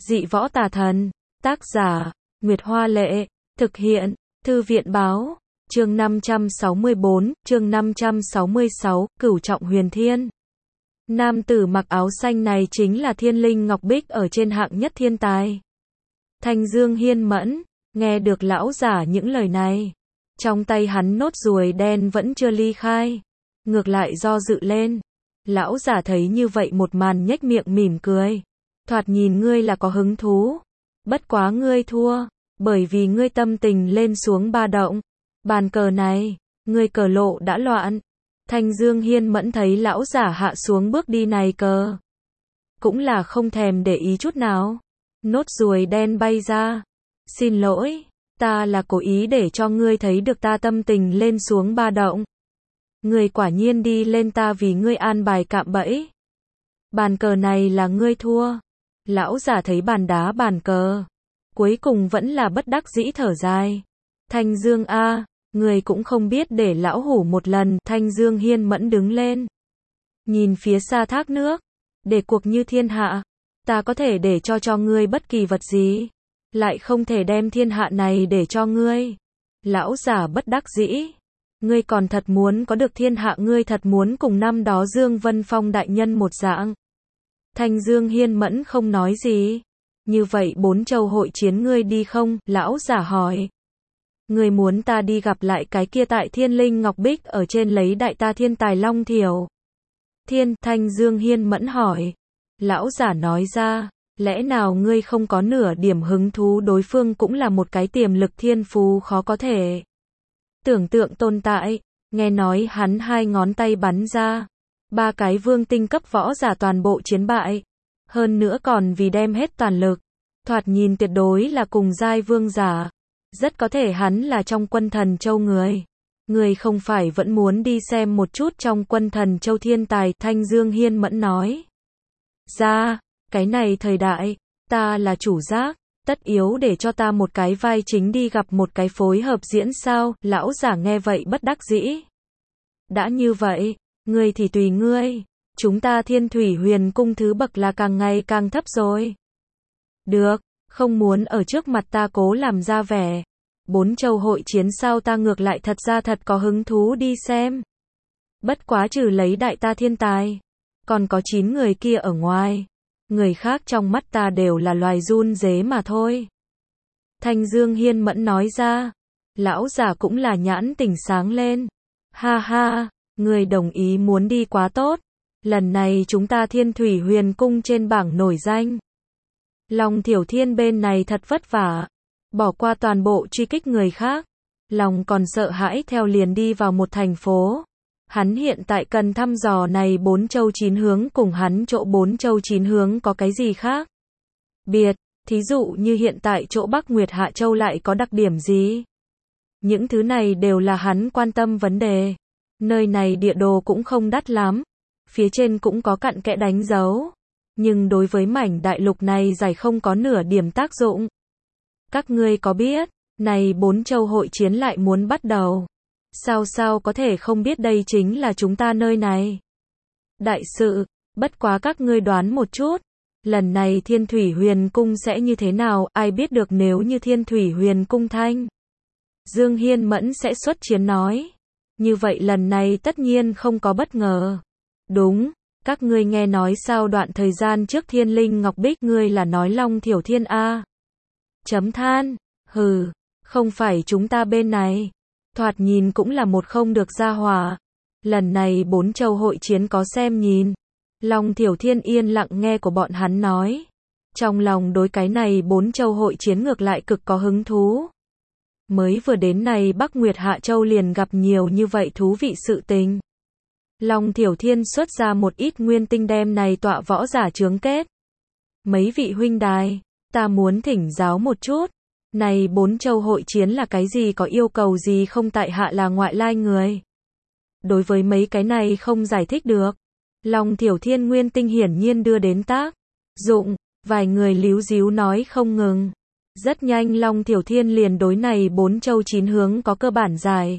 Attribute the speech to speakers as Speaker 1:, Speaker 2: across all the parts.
Speaker 1: Dị võ tà thần. Tác giả, Nguyệt Hoa Lệ. Thực hiện, Thư viện Báo. Chương 564, chương 566, Cửu Trọng Huyền Thiên. Nam tử mặc áo xanh này chính là Thiên Linh Ngọc Bích ở trên hạng nhất thiên tài. Thanh Dương Hiên Mẫn, nghe được lão giả những lời này. Trong tay hắn nốt ruồi đen vẫn chưa ly khai. Ngược lại do dự lên. Lão giả thấy như vậy một màn nhếch miệng mỉm cười. Thoạt nhìn ngươi là có hứng thú. Bất quá ngươi thua. Bởi vì ngươi tâm tình lên xuống ba động. Bàn cờ này, ngươi cờ lộ đã loạn. Thanh Dương Hiên Mẫn thấy lão giả hạ xuống bước đi này cờ. Cũng là không thèm để ý chút nào. Nốt ruồi đen bay ra. Xin lỗi, ta là cố ý để cho ngươi thấy được ta tâm tình lên xuống ba động. Ngươi quả nhiên đi lên ta vì ngươi an bài cạm bẫy. Bàn cờ này là ngươi thua. Lão giả thấy bàn đá bàn cờ. Cuối cùng vẫn là bất đắc dĩ thở dài. Thanh Dương a, ngươi cũng không biết để lão hủ một lần. Thanh Dương Hiên Mẫn đứng lên. Nhìn phía xa thác nước. Để cuộc như thiên hạ. Ta có thể để cho ngươi bất kỳ vật gì. Lại không thể đem thiên hạ này để cho ngươi. Lão giả bất đắc dĩ. Ngươi còn thật muốn có được thiên hạ, ngươi thật muốn cùng năm đó Dương Vân Phong đại nhân một dạng. Thanh Dương Hiên Mẫn không nói gì. Như vậy 4 châu hội chiến ngươi đi không? Lão giả hỏi. Ngươi muốn ta đi gặp lại cái kia tại Thiên Linh Ngọc Bích ở trên lấy đại ta thiên tài Long Thiểu Thiên? Thanh Dương Hiên Mẫn hỏi. Lão giả nói ra. Lẽ nào ngươi không có nửa điểm hứng thú? Đối phương cũng là một cái tiềm lực thiên phú khó có thể tưởng tượng tồn tại. Nghe nói hắn 2 ngón tay bắn ra 3 cái vương tinh cấp võ giả toàn bộ chiến bại. Hơn nữa còn vì đem hết toàn lực. Thoạt nhìn tuyệt đối là cùng giai vương giả. Rất có thể hắn là trong Quân Thần Châu người. Người không phải vẫn muốn đi xem một chút trong Quân Thần Châu thiên tài? Thanh Dương Hiên Mẫn nói ra. Cái này thời đại, ta là chủ giác. Tất yếu để cho ta một cái vai chính đi gặp một cái phối hợp diễn sao? Lão giả nghe vậy bất đắc dĩ. Đã như vậy, ngươi thì tùy ngươi. Chúng ta Thiên Thủy Huyền Cung thứ bậc là càng ngày càng thấp rồi. Được, không muốn ở trước mặt ta cố làm ra vẻ. 4 châu hội chiến sao? Ta ngược lại thật ra thật có hứng thú đi xem. Bất quá trừ lấy đại ta thiên tài, còn có 9 người kia ở ngoài. Người khác trong mắt ta đều là loài run rế mà thôi. Thanh Dương Hiên Mẫn nói ra. Lão giả cũng là nhãn tỉnh sáng lên. Ha ha, người đồng ý muốn đi quá tốt. Lần này chúng ta Thiên Thủy Huyền Cung trên bảng nổi danh. Long Thiểu Thiên bên này thật vất vả. Bỏ qua toàn bộ truy kích người khác. Lòng còn sợ hãi theo liền đi vào một thành phố. Hắn hiện tại cần thăm dò này 4 châu 9 hướng cùng hắn chỗ 4 châu 9 hướng có cái gì khác biệt. Thí dụ như hiện tại chỗ Bắc Nguyệt Hạ Châu lại có đặc điểm gì. Những thứ này đều là hắn quan tâm vấn đề. Nơi này địa đồ cũng không đắt lắm. Phía trên cũng có cặn kẽ đánh dấu. Nhưng đối với mảnh đại lục này giải không có nửa điểm tác dụng. Các ngươi có biết, này 4 châu hội chiến lại muốn bắt đầu. Sao có thể không biết đây chính là chúng ta nơi này. Đại sự, bất quá các ngươi đoán một chút. Lần này Thiên Thủy Huyền Cung sẽ như thế nào? Ai biết được nếu như Thiên Thủy Huyền Cung Thanh Dương Hiên Mẫn sẽ xuất chiến nói. Như vậy lần này tất nhiên không có bất ngờ. Đúng, các ngươi nghe nói sao đoạn thời gian trước Thiên Linh Ngọc Bích ngươi là nói Long Thiểu Thiên a? Chấm than, hừ, không phải chúng ta bên này. Thoạt nhìn cũng là một không được gia hỏa. Lần này 4 châu hội chiến có xem nhìn. Long Thiểu Thiên yên lặng nghe của bọn hắn nói. Trong lòng đối cái này 4 châu hội chiến ngược lại cực có hứng thú. Mới vừa đến này Bắc Nguyệt Hạ Châu liền gặp nhiều như vậy thú vị sự tình. Long Thiểu Thiên xuất ra một ít nguyên tinh đem này tọa võ giả chướng kết. Mấy vị huynh đài, ta muốn thỉnh giáo một chút. Này 4 châu hội chiến là cái gì, có yêu cầu gì không? Tại hạ là ngoại lai người. Đối với mấy cái này không giải thích được. Long Thiểu Thiên nguyên tinh hiển nhiên đưa đến tác dụng. Vài người líu díu nói không ngừng. Rất nhanh Long Thiểu Thiên liền đối này 4 châu 9 hướng có cơ bản giải.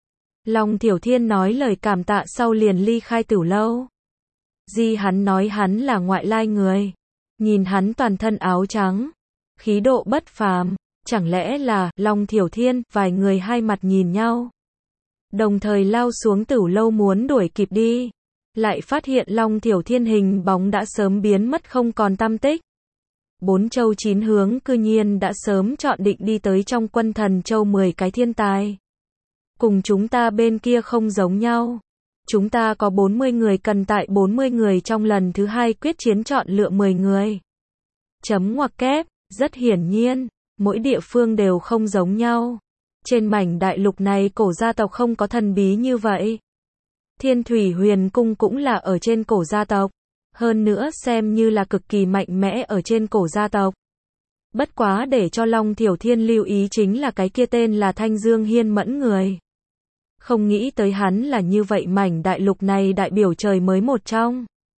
Speaker 1: Long Thiểu Thiên nói lời cảm tạ sau liền ly khai Tử Lâu. Hắn nói hắn là ngoại lai người. Nhìn hắn toàn thân áo trắng, khí độ bất phàm, chẳng lẽ là Long Thiểu Thiên? Vài người hai mặt nhìn nhau, đồng thời lao xuống Tửu Lâu muốn đuổi kịp đi, lại phát hiện Long Thiểu Thiên hình bóng đã sớm biến mất không còn tăm tích. 4 châu 9 hướng cư nhiên đã sớm chọn định đi tới trong quân thần châu 10 cái thiên tài. Cùng chúng ta bên kia không giống nhau. Chúng ta có 40 người, cần tại 40 người trong lần thứ 2 quyết chiến chọn lựa 10 người. Chấm ngoặc kép, rất hiển nhiên, mỗi địa phương đều không giống nhau. Trên mảnh đại lục này cổ gia tộc không có thần bí như vậy. Thiên Thủy Huyền Cung cũng là ở trên cổ gia tộc. Hơn nữa xem như là cực kỳ mạnh mẽ ở trên cổ gia tộc. Bất quá để cho Long Thiểu Thiên lưu ý chính là cái kia tên là Thanh Dương Hiên Mẫn người. Không nghĩ tới hắn là như vậy, mảnh đại lục này đại biểu trời mới một trong.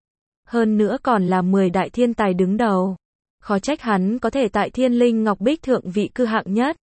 Speaker 1: Hơn nữa còn là 10 đại thiên tài đứng đầu. Khó trách hắn có thể tại Thiên Linh Ngọc Bích thượng vị cư hạng nhất.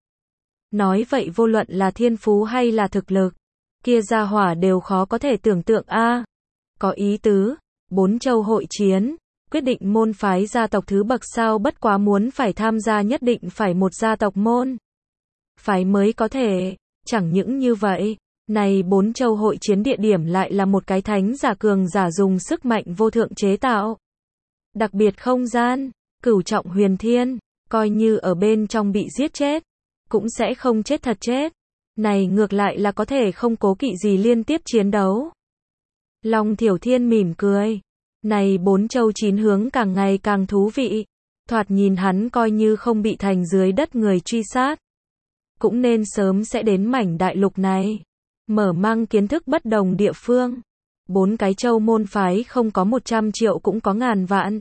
Speaker 1: Nói vậy vô luận là thiên phú hay là thực lực, kia gia hỏa đều khó có thể tưởng tượng a. Có ý tứ, 4 châu hội chiến, quyết định môn phái gia tộc thứ bậc sao, bất quá muốn phải tham gia nhất định phải một gia tộc môn phái mới có thể. Chẳng những như vậy, này 4 châu hội chiến địa điểm lại là một cái thánh giả cường giả dùng sức mạnh vô thượng chế tạo. Đặc biệt không gian, Cửu Trọng Huyền Thiên, coi như ở bên trong bị giết chết, cũng sẽ không chết thật chết. Này ngược lại là có thể không cố kỵ gì liên tiếp chiến đấu. Long Thiểu Thiên mỉm cười. Này 4 châu 9 hướng càng ngày càng thú vị. Thoạt nhìn hắn coi như không bị thành dưới đất người truy sát, cũng nên sớm sẽ đến mảnh đại lục này, mở mang kiến thức bất đồng địa phương. 4 cái châu môn phái không có 100 triệu cũng có ngàn vạn.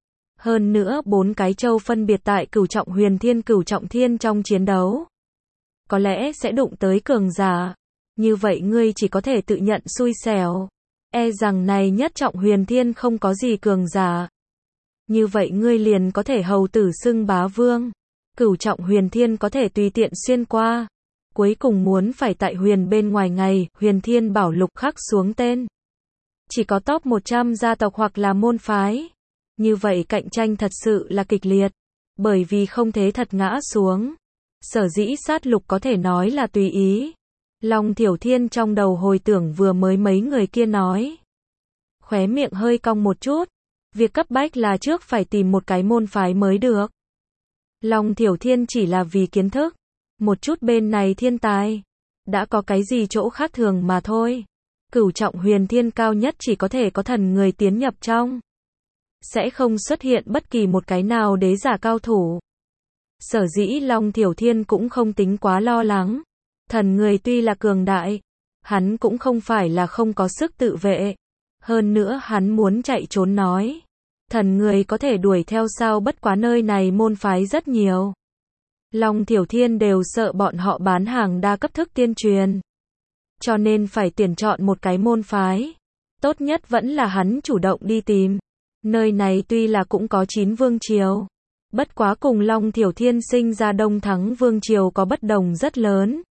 Speaker 1: Hơn nữa 4 cái châu phân biệt tại Cửu Trọng Huyền Thiên, Cửu Trọng Thiên trong chiến đấu. Có lẽ sẽ đụng tới cường giả. Như vậy ngươi chỉ có thể tự nhận xui xẻo. E rằng này nhất Trọng Huyền Thiên không có gì cường giả. Như vậy ngươi liền có thể hầu tử xưng bá vương. Cửu Trọng Huyền Thiên có thể tùy tiện xuyên qua. Cuối cùng muốn phải tại huyền bên ngoài ngày, Huyền Thiên Bảo Lục khắc xuống tên. Chỉ có top 100 gia tộc hoặc là môn phái. Như vậy cạnh tranh thật sự là kịch liệt. Bởi vì không thế thật ngã xuống. Sở dĩ sát lục có thể nói là tùy ý. Long Thiểu Thiên trong đầu hồi tưởng vừa mới mấy người kia nói. Khóe miệng hơi cong một chút. Việc cấp bách là trước phải tìm một cái môn phái mới được. Long Thiểu Thiên chỉ là vì kiến thức một chút bên này thiên tài. Đã có cái gì chỗ khác thường mà thôi. Cửu Trọng Huyền Thiên cao nhất chỉ có thể có thần người tiến nhập trong. Sẽ không xuất hiện bất kỳ một cái nào đế giả cao thủ. Sở dĩ Long Thiểu Thiên cũng không tính quá lo lắng. Thần người tuy là cường đại, hắn cũng không phải là không có sức tự vệ. Hơn nữa hắn muốn chạy trốn nói. Thần người có thể đuổi theo sao, bất quá nơi này môn phái rất nhiều. Long Thiểu Thiên đều sợ bọn họ bán hàng đa cấp thức tiên truyền. Cho nên phải tuyển chọn một cái môn phái. Tốt nhất vẫn là hắn chủ động đi tìm. Nơi này tuy là cũng có 9 vương triều. Bất quá cùng Long Thiểu Thiên sinh ra Đông Thắng vương triều có bất đồng rất lớn.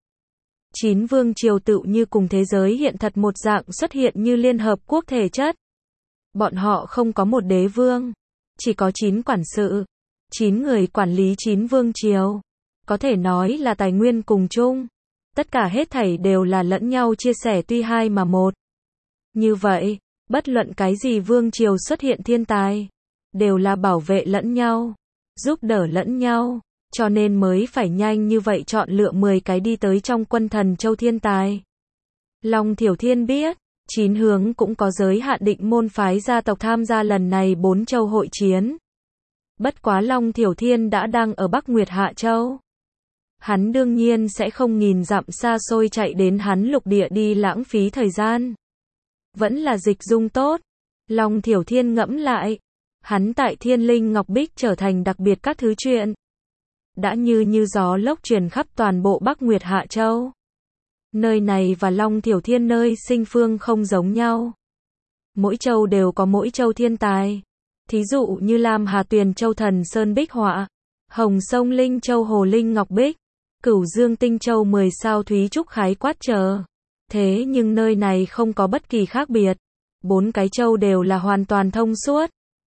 Speaker 1: 9 vương triều tựu như cùng thế giới hiện thật một dạng, xuất hiện như liên hợp quốc thể chất. Bọn họ không có một đế vương, chỉ có 9 quản sự, 9 người quản lý 9 vương triều. Có thể nói là tài nguyên cùng chung. Tất cả hết thảy đều là lẫn nhau chia sẻ, tuy hai mà một. Như vậy, bất luận cái gì vương triều xuất hiện thiên tài, đều là bảo vệ lẫn nhau, giúp đỡ lẫn nhau. Cho nên mới phải nhanh như vậy chọn lựa 10 cái đi tới trong quân thần châu thiên tài. Long Thiểu Thiên biết, 9 hướng cũng có giới hạn định môn phái gia tộc tham gia lần này 4 châu hội chiến. Bất quá Long Thiểu Thiên đã đang ở Bắc Nguyệt Hạ Châu. Hắn đương nhiên sẽ không nghìn dặm xa xôi chạy đến hắn lục địa đi lãng phí thời gian. Vẫn là dịch dung tốt. Long Thiểu Thiên ngẫm lại. Hắn tại Thiên Linh Ngọc Bích trở thành đặc biệt các thứ chuyện. Đã như gió lốc truyền khắp toàn bộ Bắc Nguyệt Hạ Châu. Nơi này và Long Thiểu Thiên nơi sinh phương không giống nhau. Mỗi châu đều có mỗi châu thiên tài. Thí dụ như Lam Hà Tuyền Châu Thần Sơn Bích Họa, Hồng Sông Linh Châu Hồ Linh Ngọc Bích, Cửu Dương Tinh Châu 10 sao Thúy Trúc Khái Quát chờ. Thế nhưng nơi này không có bất kỳ khác biệt. 4 cái châu đều là hoàn toàn thông suốt.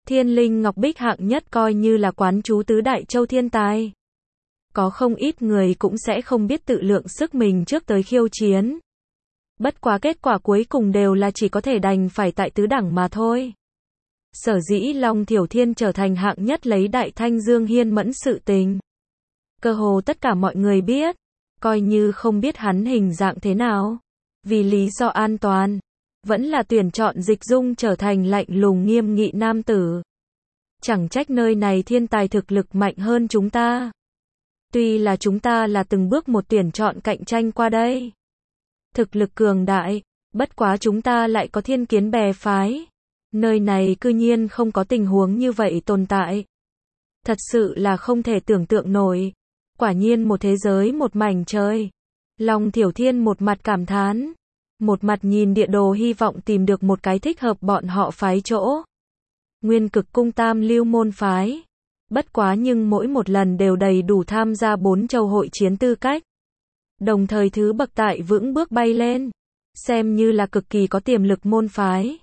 Speaker 1: Thiên linh ngọc bích hạng nhất coi như là quán chú tứ đại châu thiên tài. Có không ít người cũng sẽ không biết tự lượng sức mình trước tới khiêu chiến. Bất quá kết quả cuối cùng đều là chỉ có thể đành phải tại tứ đẳng mà thôi. Sở dĩ Long Thiểu Thiên trở thành hạng nhất lấy Đại Thanh Dương Hiên Mẫn sự tình. Cơ hồ tất cả mọi người biết, coi như không biết hắn hình dạng thế nào. Vì lý do an toàn, vẫn là tuyển chọn Dịch Dung trở thành lạnh lùng nghiêm nghị nam tử. Chẳng trách nơi này thiên tài thực lực mạnh hơn chúng ta. Tuy là chúng ta là từng bước một tuyển chọn cạnh tranh qua đây. Thực lực cường đại, bất quá chúng ta lại có thiên kiến bè phái. Nơi này cư nhiên không có tình huống như vậy tồn tại. Thật sự là không thể tưởng tượng nổi. Quả nhiên một thế giới một mảnh trời. Long Thiểu Thiên một mặt cảm thán. Một mặt nhìn địa đồ hy vọng tìm được một cái thích hợp bọn họ phái chỗ. Nguyên Cực Cung tam lưu môn phái. Bất quá nhưng mỗi một lần đều đầy đủ tham gia 4 châu hội chiến tư cách. Đồng thời thứ bậc tại vững bước bay lên. Xem như là cực kỳ có tiềm lực môn phái.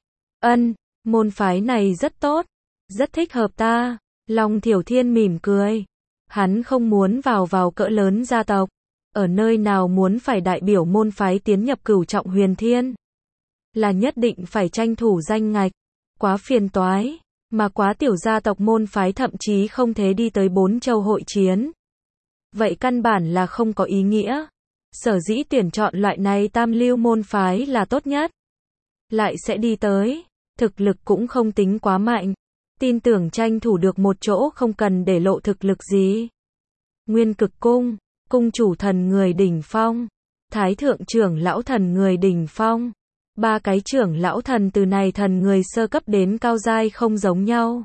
Speaker 1: Môn phái này rất tốt. Rất thích hợp ta. Long Thiểu Thiên mỉm cười. Hắn không muốn vào cỡ lớn gia tộc. Ở nơi nào muốn phải đại biểu môn phái tiến nhập Cửu Trọng Huyền Thiên. Là nhất định phải tranh thủ danh ngạch. Quá phiền toái. Mà quá tiểu gia tộc môn phái thậm chí không thể đi tới 4 châu hội chiến. Vậy căn bản là không có ý nghĩa. Sở dĩ tuyển chọn loại này tam lưu môn phái là tốt nhất. Lại sẽ đi tới. Thực lực cũng không tính quá mạnh. Tin tưởng tranh thủ được một chỗ không cần để lộ thực lực gì. Nguyên Cực Cung, cung chủ thần người đỉnh phong. Thái thượng trưởng lão thần người đỉnh phong. 3 cái trưởng lão thần từ này thần người sơ cấp đến cao giai không giống nhau.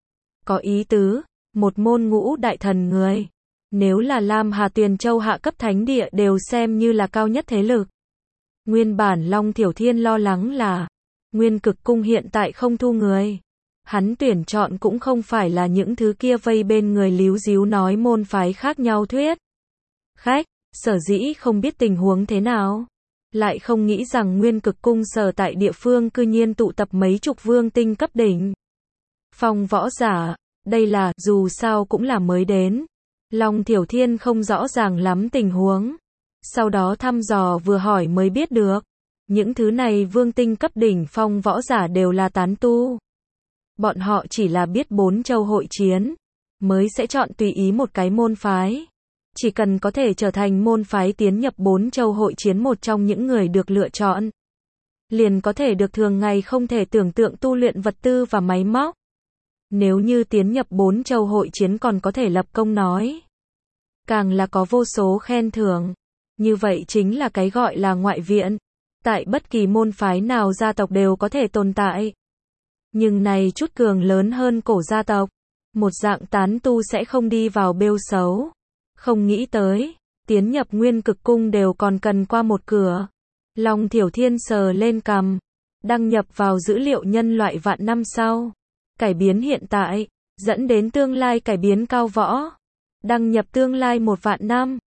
Speaker 1: Có ý tứ, một môn ngũ đại thần người. Nếu là Lam Hà Tuyền Châu hạ cấp thánh địa đều xem như là cao nhất thế lực. Nguyên bản Long Thiểu Thiên lo lắng là Nguyên Cực Cung hiện tại không thu người. Hắn tuyển chọn cũng không phải là những thứ kia vây bên người líu díu nói môn phái khác nhau thuyết. Khách, sở dĩ không biết tình huống thế nào. Lại không nghĩ rằng Nguyên Cực Cung sở tại địa phương cư nhiên tụ tập mấy chục vương tinh cấp đỉnh. Phong võ giả, đây là, dù sao cũng là mới đến. Long Thiểu Thiên không rõ ràng lắm tình huống. Sau đó thăm dò vừa hỏi mới biết được. Những thứ này vương tinh cấp đỉnh phong võ giả đều là tán tu. Bọn họ chỉ là biết 4 châu hội chiến. Mới sẽ chọn tùy ý một cái môn phái. Chỉ cần có thể trở thành môn phái tiến nhập 4 châu hội chiến một trong những người được lựa chọn. Liền có thể được thường ngày không thể tưởng tượng tu luyện vật tư và máy móc. Nếu như tiến nhập 4 châu hội chiến còn có thể lập công nói. Càng là có vô số khen thưởng. Như vậy chính là cái gọi là ngoại viện. Tại bất kỳ môn phái nào gia tộc đều có thể tồn tại. Nhưng này chút cường lớn hơn cổ gia tộc. Một dạng tán tu sẽ không đi vào bêu xấu. Không nghĩ tới, tiến nhập Nguyên Cực Cung đều còn cần qua một cửa. Long Thiểu Thiên sờ lên cằm. Đăng nhập vào dữ liệu nhân loại vạn năm sau. Cải biến hiện tại, dẫn đến tương lai cải biến cao võ. Đăng nhập tương lai 1 vạn năm.